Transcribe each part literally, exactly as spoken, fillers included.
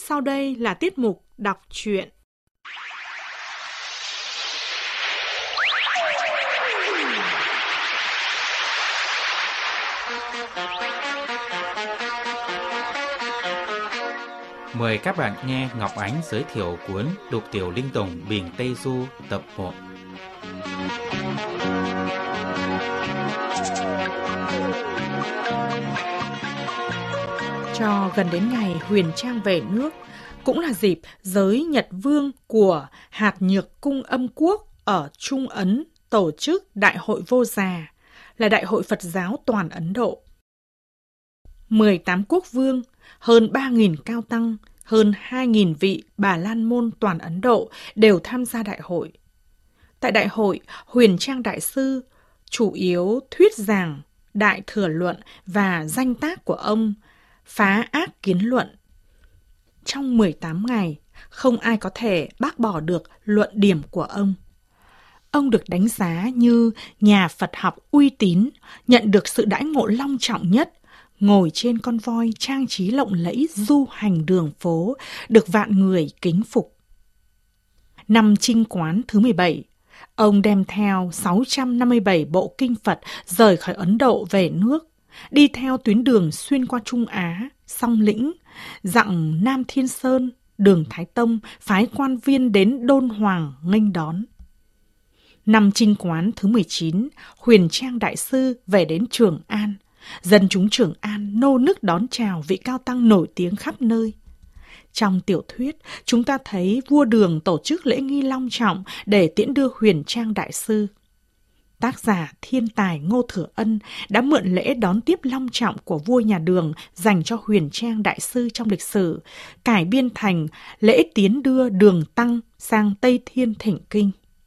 Sau đây là tiết mục đọc truyện. Mời các bạn nghe Ngọc Ánh giới thiệu cuốn Lục Tiểu Linh Tùng Bình Tây Du tập một. Cho gần đến ngày Huyền Trang về nước, cũng là dịp giới Nhật Vương của Hạt Nhược Cung Âm Quốc ở Trung Ấn tổ chức Đại hội Vô Già, là Đại hội Phật giáo toàn Ấn Độ. mười tám quốc vương, hơn ba nghìn cao tăng, hơn hai nghìn vị Bà La Môn toàn Ấn Độ đều tham gia đại hội. Tại đại hội, Huyền Trang Đại Sư chủ yếu thuyết giảng Đại Thừa Luận và danh tác của ông Phá Ác Kiến Luận. Trong mười tám ngày, không ai có thể bác bỏ được luận điểm của ông. Ông được đánh giá như nhà Phật học uy tín, nhận được sự đãi ngộ long trọng nhất, ngồi trên con voi trang trí lộng lẫy du hành đường phố, được vạn người kính phục. Năm Chinh Quán thứ mười bảy, ông đem theo sáu trăm năm mươi bảy bộ kinh Phật rời khỏi Ấn Độ về nước, đi theo tuyến đường xuyên qua Trung Á, Song Lĩnh, dặn Nam Thiên Sơn, Đường Thái Tông phái quan viên đến Đôn Hoàng nghênh đón. Năm Chinh Quán thứ mười chín, Huyền Trang Đại Sư về đến Trường An. Dân chúng Trường An nô nức đón chào vị cao tăng nổi tiếng khắp nơi. Trong tiểu thuyết, chúng ta thấy vua Đường tổ chức lễ nghi long trọng để tiễn đưa Huyền Trang Đại Sư. Tác giả thiên tài Ngô Thừa Ân đã mượn lễ đón tiếp long trọng của vua nhà Đường dành cho Huyền Trang Đại Sư trong lịch sử, cải biên thành lễ tiến đưa Đường Tăng sang Tây Thiên thỉnh kinh.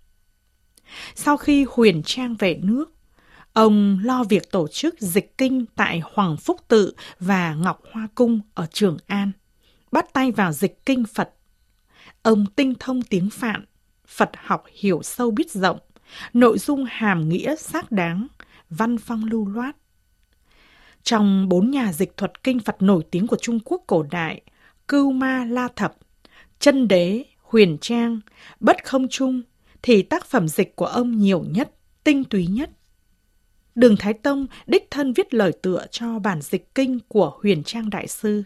Sau khi Huyền Trang về nước, ông lo việc tổ chức dịch kinh tại Hoàng Phúc Tự và Ngọc Hoa Cung ở Trường An, bắt tay vào dịch kinh Phật. Ông tinh thông tiếng Phạn, Phật học hiểu sâu biết rộng, nội dung hàm nghĩa xác đáng, văn phong lưu loát. Trong bốn nhà dịch thuật kinh Phật nổi tiếng của Trung Quốc cổ đại, Cưu Ma La Thập, Chân Đế, Huyền Trang, Bất Không Trung, thì tác phẩm dịch của ông nhiều nhất, tinh túy nhất. Đường Thái Tông đích thân viết lời tựa cho bản dịch kinh của Huyền Trang Đại Sư.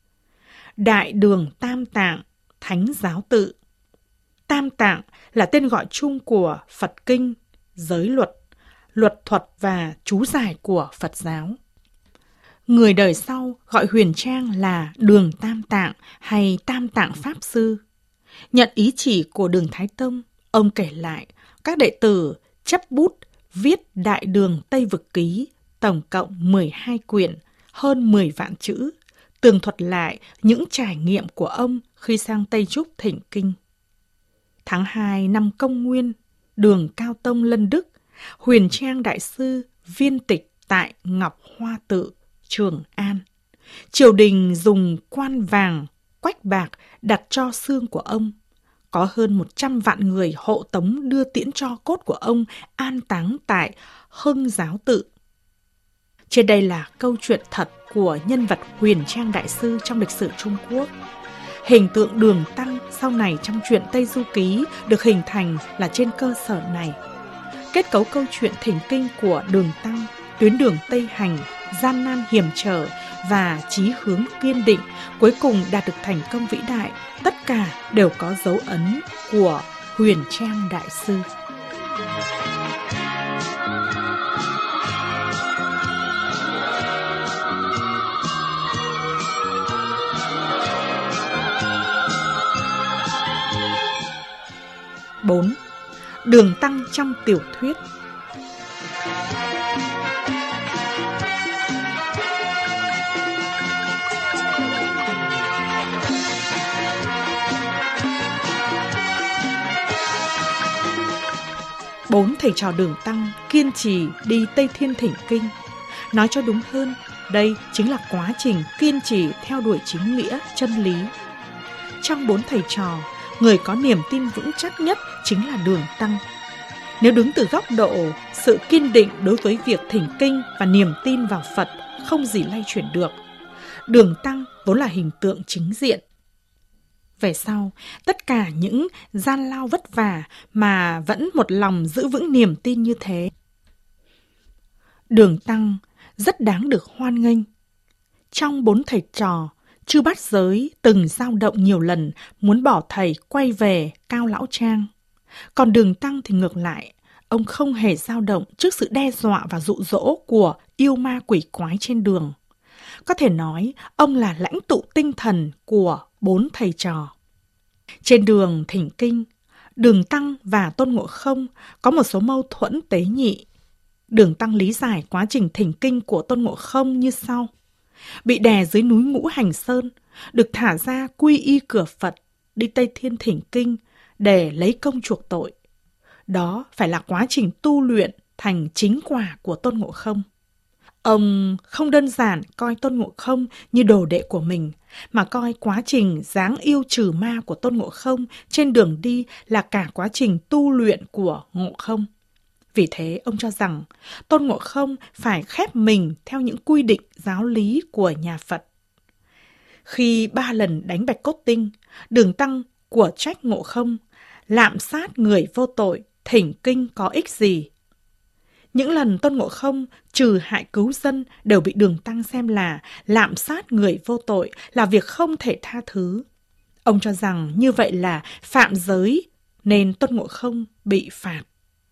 Đại Đường Tam Tạng, Thánh Giáo Tự. Tam Tạng là tên gọi chung của Phật Kinh, giới luật, luật thuật và chú giải của Phật giáo. Người đời sau gọi Huyền Trang là Đường Tam Tạng hay Tam Tạng Pháp Sư. Nhận ý chỉ của Đường Thái Tông, ông kể lại các đệ tử chấp bút viết Đại Đường Tây Vực Ký, tổng cộng mười hai quyển, hơn mười vạn chữ, tường thuật lại những trải nghiệm của ông khi sang Tây Trúc thỉnh kinh. Tháng hai năm Công Nguyên, Đường Cao Tông lân Đức, Huyền Trang Đại Sư viên tịch tại Ngọc Hoa Tự, Trường An. Triều đình dùng quan vàng, quách bạc đặt cho xương của ông. Có hơn một trăm vạn người hộ tống đưa tiễn tro cốt của ông an táng tại Hưng Giáo Tự. Trên đây là câu chuyện thật của nhân vật Huyền Trang Đại Sư trong lịch sử Trung Quốc. Hình tượng Đường Tăng sau này trong truyện Tây Du Ký được hình thành là trên cơ sở này. Kết cấu câu chuyện thỉnh kinh của Đường Tăng, tuyến đường Tây Hành, gian nan hiểm trở và chí hướng kiên định, cuối cùng đạt được thành công vĩ đại, tất cả đều có dấu ấn của Huyền Trang Đại Sư. bốn. Đường Tăng trong tiểu thuyết. Bốn thầy trò Đường Tăng kiên trì đi Tây Thiên thỉnh kinh. Nói cho đúng hơn, đây chính là quá trình kiên trì theo đuổi chính nghĩa, chân lý. Trong bốn thầy trò, người có niềm tin vững chắc nhất chính là Đường Tăng. Nếu đứng từ góc độ sự kiên định đối với việc thỉnh kinh và niềm tin vào Phật không gì lay chuyển được, Đường Tăng vốn là hình tượng chính diện. Về sau, tất cả những gian lao vất vả mà vẫn một lòng giữ vững niềm tin như thế. Đường Tăng rất đáng được hoan nghênh. Trong bốn thầy trò, Chư Bát Giới từng dao động nhiều lần muốn bỏ thầy quay về Cao Lão Trang. Còn Đường Tăng thì ngược lại, ông không hề dao động trước sự đe dọa và dụ dỗ của yêu ma quỷ quái trên đường. Có thể nói, ông là lãnh tụ tinh thần của bốn thầy trò. Trên đường thỉnh kinh, Đường Tăng và Tôn Ngộ Không có một số mâu thuẫn tế nhị. Đường Tăng lý giải quá trình thỉnh kinh của Tôn Ngộ Không như sau. Bị đè dưới núi Ngũ Hành Sơn, được thả ra quy y cửa Phật, đi Tây Thiên thỉnh kinh để lấy công chuộc tội. Đó phải là quá trình tu luyện thành chính quả của Tôn Ngộ Không. Ông không đơn giản coi Tôn Ngộ Không như đồ đệ của mình, mà coi quá trình giáng yêu trừ ma của Tôn Ngộ Không trên đường đi là cả quá trình tu luyện của Ngộ Không. Vì thế, ông cho rằng Tôn Ngộ Không phải khép mình theo những quy định giáo lý của nhà Phật. Khi ba lần đánh Bạch Cốt Tinh, Đường Tăng của trách Ngộ Không, lạm sát người vô tội, thỉnh kinh có ích gì? Những lần Tôn Ngộ Không trừ hại cứu dân đều bị Đường Tăng xem là lạm sát người vô tội, là việc không thể tha thứ. Ông cho rằng như vậy là phạm giới, nên Tôn Ngộ Không bị phạt.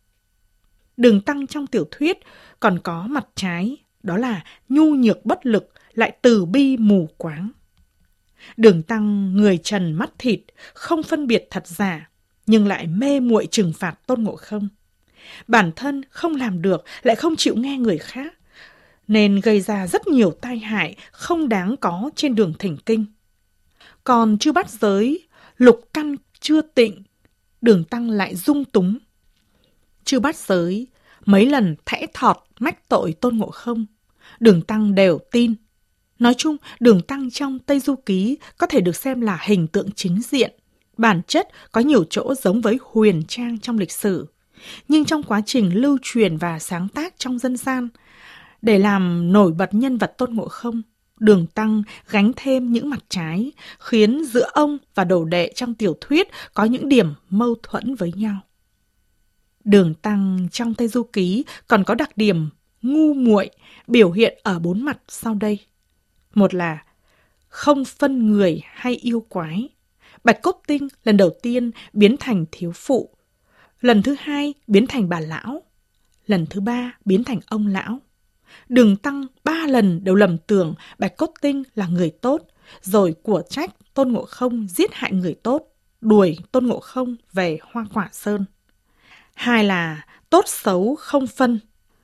Đường Tăng trong tiểu thuyết còn có mặt trái, đó là nhu nhược bất lực, lại từ bi mù quáng. Đường Tăng người trần mắt thịt, không phân biệt thật giả, nhưng lại mê muội trừng phạt Tôn Ngộ Không. Bản thân không làm được, lại không chịu nghe người khác, nên gây ra rất nhiều tai hại không đáng có trên đường thỉnh kinh. Còn Chư Bát Giới, lục căn chưa tịnh, Đường Tăng lại dung túng. Chư Bát Giới mấy lần thẽ thọt mách tội Tôn Ngộ Không, Đường Tăng đều tin. Nói chung, Đường Tăng trong Tây Du Ký có thể được xem là hình tượng chính diện. Bản chất có nhiều chỗ giống với huyền trang trong lịch sử. Nhưng trong quá trình lưu truyền và sáng tác trong dân gian, để làm nổi bật nhân vật Tôn Ngộ Không, Đường Tăng gánh thêm những mặt trái, khiến giữa ông và đồ đệ trong tiểu thuyết có những điểm mâu thuẫn với nhau. Đường Tăng trong Tây Du Ký còn có đặc điểm ngu muội biểu hiện ở bốn mặt sau đây. Một là không phân người hay yêu quái. Bạch Cốt Tinh lần đầu tiên biến thành thiếu phụ, lần thứ hai biến thành bà lão, lần thứ ba biến thành ông lão. Đường Tăng ba lần đều lầm tưởng Bạch Cốt Tinh là người tốt, rồi của trách Tôn Ngộ Không giết hại người tốt, đuổi Tôn Ngộ Không về Hoa Quả Sơn. Hai là tốt xấu không phân.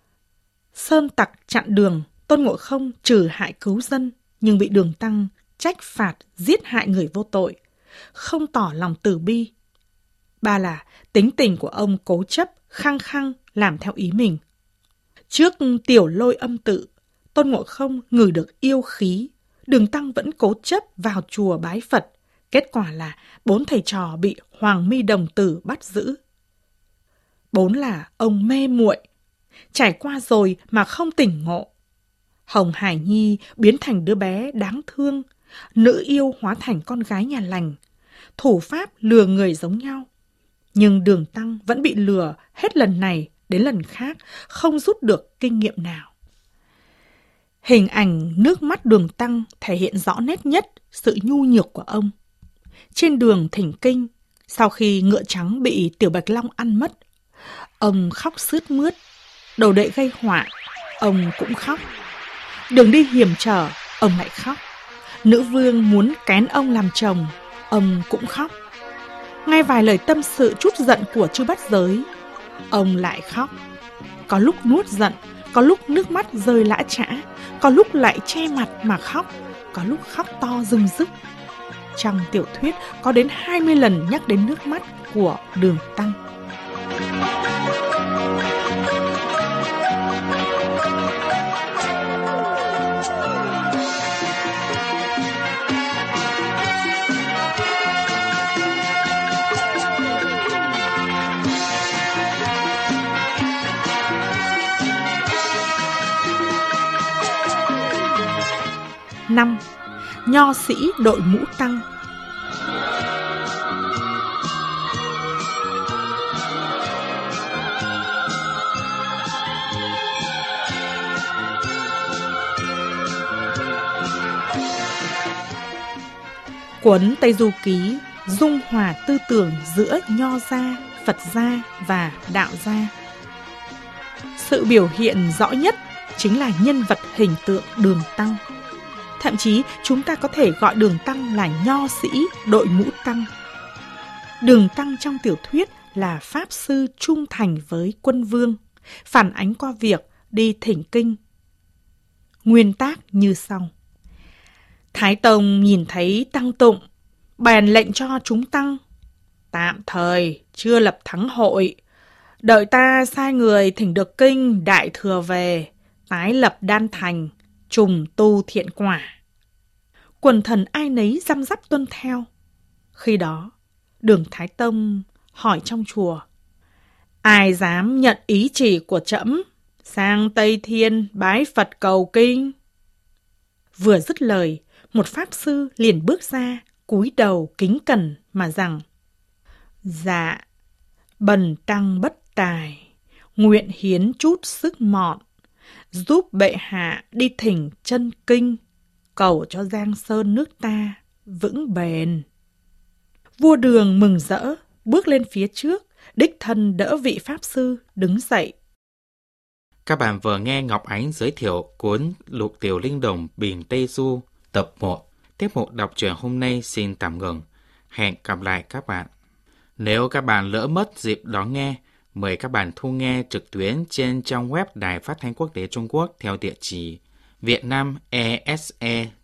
Sơn tặc chặn đường, Tôn Ngộ Không trừ hại cứu dân, nhưng bị Đường Tăng trách phạt giết hại người vô tội, không tỏ lòng từ bi. Ba là tính tình của ông cố chấp, khăng khăng làm theo ý mình. Trước Tiểu Lôi âm tự, Tôn Ngộ Không ngửi được yêu khí, Đường Tăng vẫn cố chấp vào chùa bái Phật. Kết quả là bốn thầy trò bị Hoàng Mi đồng tử bắt giữ. Bốn là ông mê muội, trải qua rồi mà không tỉnh ngộ. Hồng Hải Nhi biến thành đứa bé đáng thương, nữ yêu hóa thành con gái nhà lành, thủ pháp lừa người giống nhau. Nhưng Đường Tăng vẫn bị lừa hết lần này đến lần khác, không rút được kinh nghiệm nào. Hình ảnh nước mắt Đường Tăng thể hiện rõ nét nhất sự nhu nhược của ông. Trên đường thỉnh kinh, sau khi ngựa trắng bị Tiểu Bạch Long ăn mất, ông khóc sướt mướt. Đồ đệ gây họa, ông cũng khóc. Đường đi hiểm trở, ông lại khóc. Nữ vương muốn kén ông làm chồng, ông cũng khóc. Nghe vài lời tâm sự trút giận của Chư Bát Giới, ông lại khóc. Có lúc nuốt giận, có lúc nước mắt rơi lã chã, có lúc lại che mặt mà khóc, có lúc khóc to rưng rức. Trong tiểu thuyết có đến hai mươi lần nhắc đến nước mắt của Đường Tăng. năm. Nho sĩ đội mũ tăng. Cuốn Tây Du Ký dung hòa tư tưởng giữa Nho gia, Phật gia và Đạo gia. Sự biểu hiện rõ nhất chính là nhân vật hình tượng Đường Tăng. Thậm chí chúng ta có thể gọi Đường Tăng là nho sĩ đội mũ tăng. Đường Tăng trong tiểu thuyết là pháp sư trung thành với quân vương, phản ánh qua việc đi thỉnh kinh. Nguyên tác như sau. Thái Tông nhìn thấy Tăng Tụng, bèn lệnh cho chúng tăng: tạm thời chưa lập thắng hội, đợi ta sai người thỉnh được kinh Đại Thừa về, tái lập đan thành, trùng tu thiện quả. Quần thần ai nấy răm rắp tuân theo. Khi đó, Đường Thái Tông hỏi trong chùa: ai dám nhận ý chỉ của trẫm sang Tây Thiên bái Phật cầu kinh? Vừa dứt lời, một pháp sư liền bước ra, cúi đầu kính cẩn mà rằng: dạ, bần tăng bất tài, nguyện hiến chút sức mọn, giúp bệ hạ đi thỉnh chân kinh, cầu cho Giang Sơn nước ta vững bền. Vua Đường mừng rỡ, bước lên phía trước, đích thân đỡ vị pháp sư đứng dậy. Các bạn vừa nghe Ngọc Ánh giới thiệu cuốn Lục Tiểu Linh Đồng Bình Tây Du tập một. Tiếp mục đọc truyện hôm nay xin tạm ngừng. Hẹn gặp lại các bạn. Nếu các bạn lỡ mất dịp đón nghe, mời các bạn thu nghe trực tuyến trên trang web Đài Phát thanh Quốc tế Trung Quốc theo địa chỉ vietnamese